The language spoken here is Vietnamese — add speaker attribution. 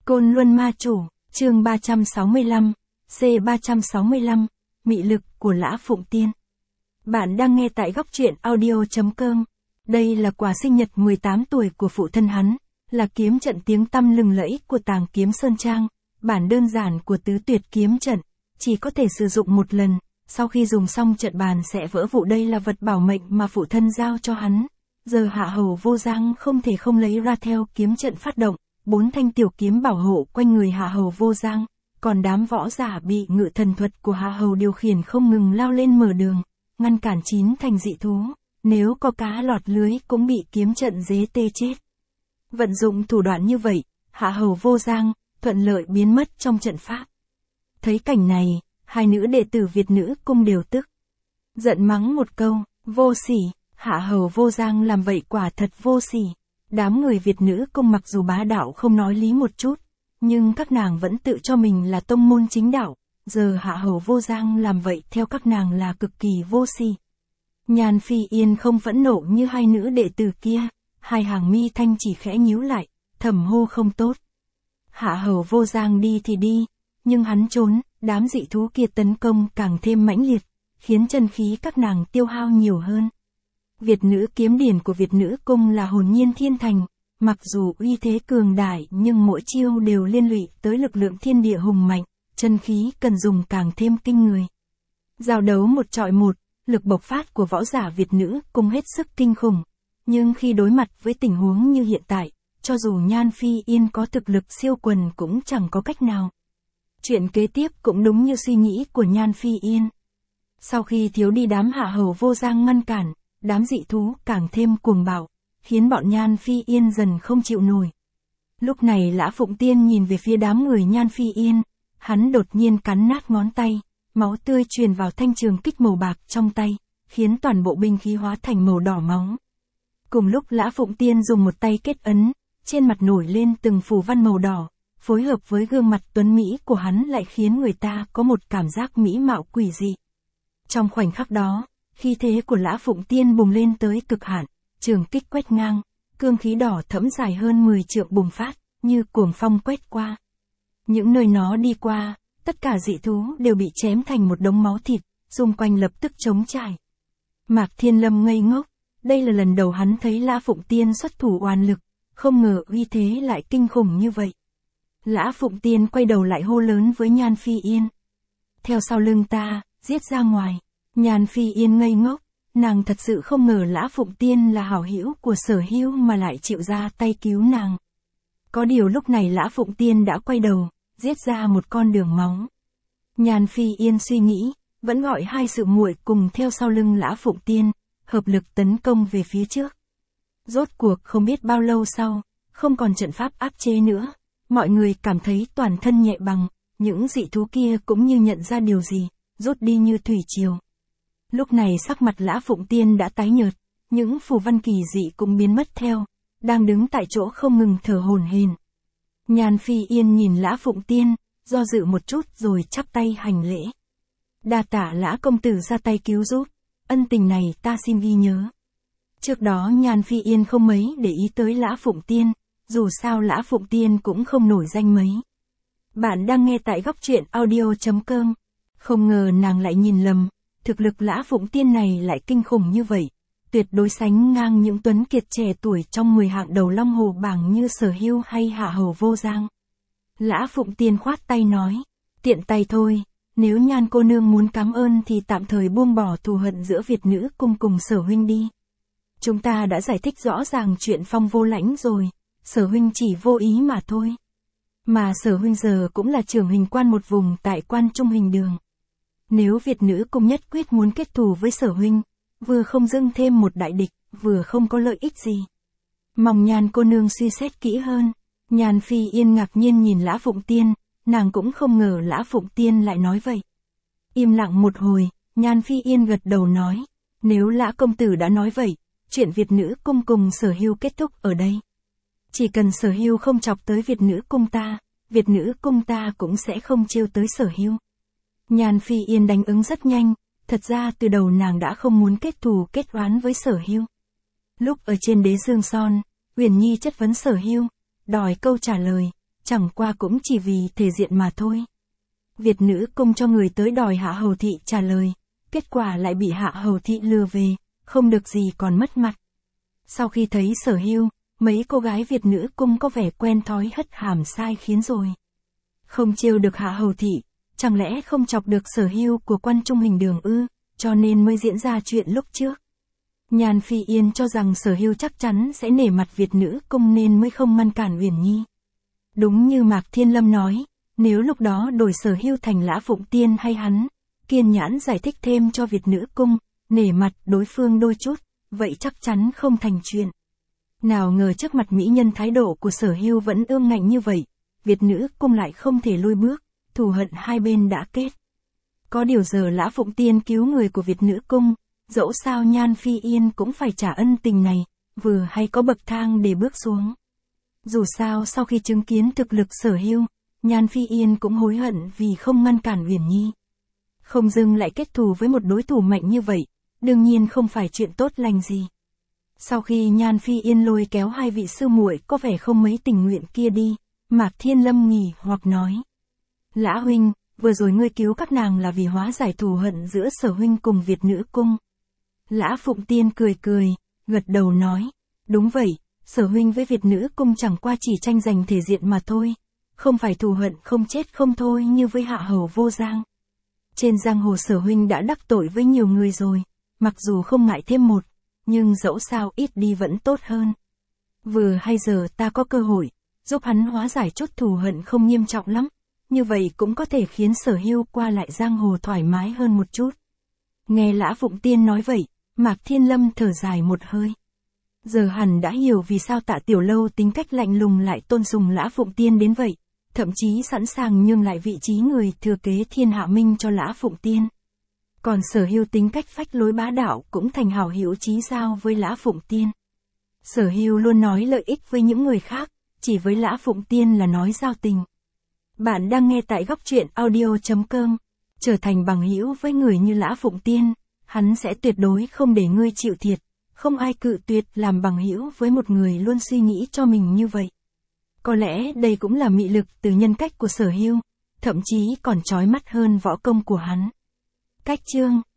Speaker 1: Côn Luân Ma Chủ, chương 365, C365, Mị lực của Lã Phụng Tiên. Bạn đang nghe tại góc truyện audio.com. Đây là quà sinh nhật 18 tuổi của phụ thân hắn, là kiếm trận tiếng tăm lừng lẫy của Tàng Kiếm Sơn Trang, bản đơn giản của tứ tuyệt kiếm trận, chỉ có thể sử dụng một lần, sau khi dùng xong trận bàn sẽ vỡ vụn. Đây là vật bảo mệnh mà phụ thân giao cho hắn. Giờ Hạ Hầu Vô Giang không thể không lấy ra theo kiếm trận phát động, 4 thanh tiểu kiếm bảo hộ quanh người Hạ Hầu Vô Giang, còn đám võ giả bị ngự thần thuật của Hạ Hầu điều khiển không ngừng lao lên mở đường, ngăn cản 9 thành dị thú, nếu có cá lọt lưới cũng bị kiếm trận dế tê chết. Vận dụng thủ đoạn như vậy, Hạ Hầu Vô Giang thuận lợi biến mất trong trận pháp. Thấy cảnh này, hai nữ đệ tử Việt Nữ Cung đều tức giận mắng một câu, vô sỉ. Hạ Hầu Vô Giang làm vậy quả thật vô sỉ. Đám người Việt Nữ Cung mặc dù bá đạo không nói lý một chút, nhưng các nàng vẫn tự cho mình là tông môn chính đạo, giờ Hạ Hầu Vô Giang làm vậy theo các nàng là cực kỳ vô sỉ. Nhan Phi Yên không phẫn nộ như hai nữ đệ tử kia, hai hàng mi thanh chỉ khẽ nhíu lại, thầm hô không tốt. Hạ Hầu Vô Giang đi thì đi, nhưng hắn trốn, đám dị thú kia tấn công càng thêm mãnh liệt, khiến chân khí các nàng tiêu hao nhiều hơn. Việt Nữ kiếm điển của Việt Nữ Cung là hồn nhiên thiên thành, mặc dù uy thế cường đại nhưng mỗi chiêu đều liên lụy tới lực lượng thiên địa hùng mạnh, chân khí cần dùng càng thêm kinh người. Giao đấu một trọi một, lực bộc phát của võ giả Việt Nữ Cung hết sức kinh khủng, nhưng khi đối mặt với tình huống như hiện tại, cho dù Nhan Phi Yên có thực lực siêu quần cũng chẳng có cách nào. Chuyện kế tiếp cũng đúng như suy nghĩ của Nhan Phi Yên. Sau khi thiếu đi đám Hạ Hầu Vô Giang ngăn cản, đám dị thú càng thêm cuồng bạo, khiến bọn Nhan Phi Yên dần không chịu nổi. Lúc này Lã Phụng Tiên nhìn về phía đám người Nhan Phi Yên, hắn đột nhiên cắn nát ngón tay, máu tươi truyền vào thanh trường kích màu bạc trong tay, khiến toàn bộ binh khí hóa thành màu đỏ máu. Cùng lúc Lã Phụng Tiên dùng một tay kết ấn, trên mặt nổi lên từng phù văn màu đỏ, phối hợp với gương mặt tuấn mỹ của hắn lại khiến người ta có một cảm giác mỹ mạo quỷ dị. Trong khoảnh khắc đó, khí thế của Lã Phụng Tiên bùng lên tới cực hạn, trường kích quét ngang, cương khí đỏ thẫm dài hơn 10 trượng bùng phát, như cuồng phong quét qua. Những nơi nó đi qua, tất cả dị thú đều bị chém thành một đống máu thịt, xung quanh lập tức trống trải. Mạc Thiên Lâm ngây ngốc, đây là lần đầu hắn thấy Lã Phụng Tiên xuất thủ oan lực, không ngờ uy thế lại kinh khủng như vậy. Lã Phụng Tiên quay đầu lại hô lớn với Nhan Phi Yên. Theo sau lưng ta, giết ra ngoài. Nhan Phi Yên ngây ngốc, nàng thật sự không ngờ Lã Phụng Tiên là hảo hữu của Sở Hưu mà lại chịu ra tay cứu nàng. Có điều lúc này Lã Phụng Tiên đã quay đầu, giết ra một con đường máu. Nhan Phi Yên suy nghĩ, vẫn gọi hai sự muội cùng theo sau lưng Lã Phụng Tiên, hợp lực tấn công về phía trước. Rốt cuộc không biết bao lâu sau, không còn trận pháp áp chế nữa, mọi người cảm thấy toàn thân nhẹ bàng, những dị thú kia cũng như nhận ra điều gì, rút đi như thủy triều. Lúc này sắc mặt Lã Phụng Tiên đã tái nhợt, những phù văn kỳ dị cũng biến mất theo, đang đứng tại chỗ không ngừng thở hổn hển. Nhan Phi Yên nhìn Lã Phụng Tiên, do dự một chút rồi chắp tay hành lễ. Đa tạ Lã công tử ra tay cứu giúp, ân tình này ta xin ghi nhớ. Trước đó Nhan Phi Yên không mấy để ý tới Lã Phụng Tiên, dù sao Lã Phụng Tiên cũng không nổi danh mấy. Bạn đang nghe tại góc truyện audio.com. Không ngờ nàng lại nhìn lầm, thực lực Lã Phụng Tiên này lại kinh khủng như vậy, tuyệt đối sánh ngang những tuấn kiệt trẻ tuổi trong 10 hạng đầu Long Hồ bảng như Sở Hưu hay Hạ Hầu Vô Giang. Lã Phụng Tiên khoát tay nói, tiện tay thôi, nếu Nhan cô nương muốn cảm ơn thì tạm thời buông bỏ thù hận giữa Việt Nữ Cung cùng Sở huynh đi. Chúng ta đã giải thích rõ ràng chuyện Phong Vô Lãnh rồi, Sở huynh chỉ vô ý mà thôi. Mà Sở huynh giờ cũng là trưởng hình quan một vùng tại Quan Trung Hình Đường. Nếu Việt Nữ Cung nhất quyết muốn kết thù với Sở huynh, vừa không dâng thêm một đại địch, vừa không có lợi ích gì. Mong Nhan cô nương suy xét kỹ hơn. Nhan Phi Yên ngạc nhiên nhìn Lã Phụng Tiên, nàng cũng không ngờ Lã Phụng Tiên lại nói vậy. Im lặng một hồi, Nhan Phi Yên gật đầu nói, nếu Lã công tử đã nói vậy, chuyện Việt Nữ Cung cùng Sở Hưu kết thúc ở đây. Chỉ cần Sở Hưu không chọc tới Việt Nữ Cung ta, Việt Nữ Cung ta cũng sẽ không trêu tới Sở Hưu. Nhan Phi Yên đánh ứng rất nhanh, thật ra từ đầu nàng đã không muốn kết thù kết oán với Sở Hưu. Lúc ở trên Đế Dương Son, Uyển Nhi chất vấn Sở Hưu, đòi câu trả lời, chẳng qua cũng chỉ vì thể diện mà thôi. Việt nữ cung cho người tới đòi Hạ Hầu Thị trả lời, kết quả lại bị Hạ Hầu Thị lừa về, không được gì còn mất mặt. Sau khi thấy Sở Hưu, mấy cô gái Việt nữ cung có vẻ quen thói hất hàm sai khiến rồi. Không trêu được Hạ Hầu Thị, chẳng lẽ không chọc được Sở Hưu của Quan Trung Hình Đường ư, cho nên mới diễn ra chuyện lúc trước. Nhan Phi Yên cho rằng Sở Hưu chắc chắn sẽ nể mặt Việt nữ cung nên mới không ngăn cản Uyển Nhi. Đúng như Mạc Thiên Lâm nói, nếu lúc đó đổi Sở Hưu thành Lã Phụng Tiên hay hắn, kiên nhẫn giải thích thêm cho Việt nữ cung, nể mặt đối phương đôi chút, vậy chắc chắn không thành chuyện. Nào ngờ trước mặt mỹ nhân thái độ của Sở Hưu vẫn ương ngạnh như vậy, Việt nữ cung lại không thể lui bước, thù hận hai bên đã kết. Có điều giờ Lã Phụng Tiên cứu người của Việt nữ cung, dẫu sao Nhan Phi Yên cũng phải trả ân tình này, vừa hay có bậc thang để bước xuống. Dù sao sau khi chứng kiến thực lực Sở Hưu, Nhan Phi Yên cũng hối hận vì không ngăn cản Uyển Nhi. Không dưng lại kết thù với một đối thủ mạnh như vậy, đương nhiên không phải chuyện tốt lành gì. Sau khi Nhan Phi Yên lôi kéo hai vị sư muội có vẻ không mấy tình nguyện kia đi, Mạc Thiên Lâm nghỉ hoặc nói. Lã huynh, vừa rồi ngươi cứu các nàng là vì hóa giải thù hận giữa Sở huynh cùng Việt nữ cung. Lã Phụng Tiên cười cười, gật đầu nói. Đúng vậy, Sở huynh với Việt nữ cung chẳng qua chỉ tranh giành thể diện mà thôi. Không phải thù hận không chết không thôi như với Hạ Hầu Vô Giang. Trên giang hồ Sở huynh đã đắc tội với nhiều người rồi, mặc dù không ngại thêm một, nhưng dẫu sao ít đi vẫn tốt hơn. Vừa hay giờ ta có cơ hội, giúp hắn hóa giải chút thù hận không nghiêm trọng lắm, như vậy cũng có thể khiến Sở Hưu qua lại giang hồ thoải mái hơn một chút. Nghe Lã Phụng Tiên nói vậy, Mạc Thiên Lâm thở dài một hơi. Giờ hẳn đã hiểu vì sao Tạ Tiểu Lâu tính cách lạnh lùng lại tôn sùng Lã Phụng Tiên đến vậy, thậm chí sẵn sàng nhường lại vị trí người thừa kế Thiên Hạ Minh cho Lã Phụng Tiên. Còn Sở Hưu tính cách phách lối bá đạo cũng thành hảo hữu chí giao với Lã Phụng Tiên. Sở Hưu luôn nói lợi ích với những người khác, chỉ với Lã Phụng Tiên là nói giao tình. Bạn đang nghe tại góc truyện audio.com. Trở thành bằng hữu với người như Lã Phụng Tiên, hắn sẽ tuyệt đối không để ngươi chịu thiệt, không ai cự tuyệt làm bằng hữu với một người luôn suy nghĩ cho mình như vậy. Có lẽ đây cũng là mị lực từ nhân cách của Sở Hưu, thậm chí còn chói mắt hơn võ công của hắn. Cách chương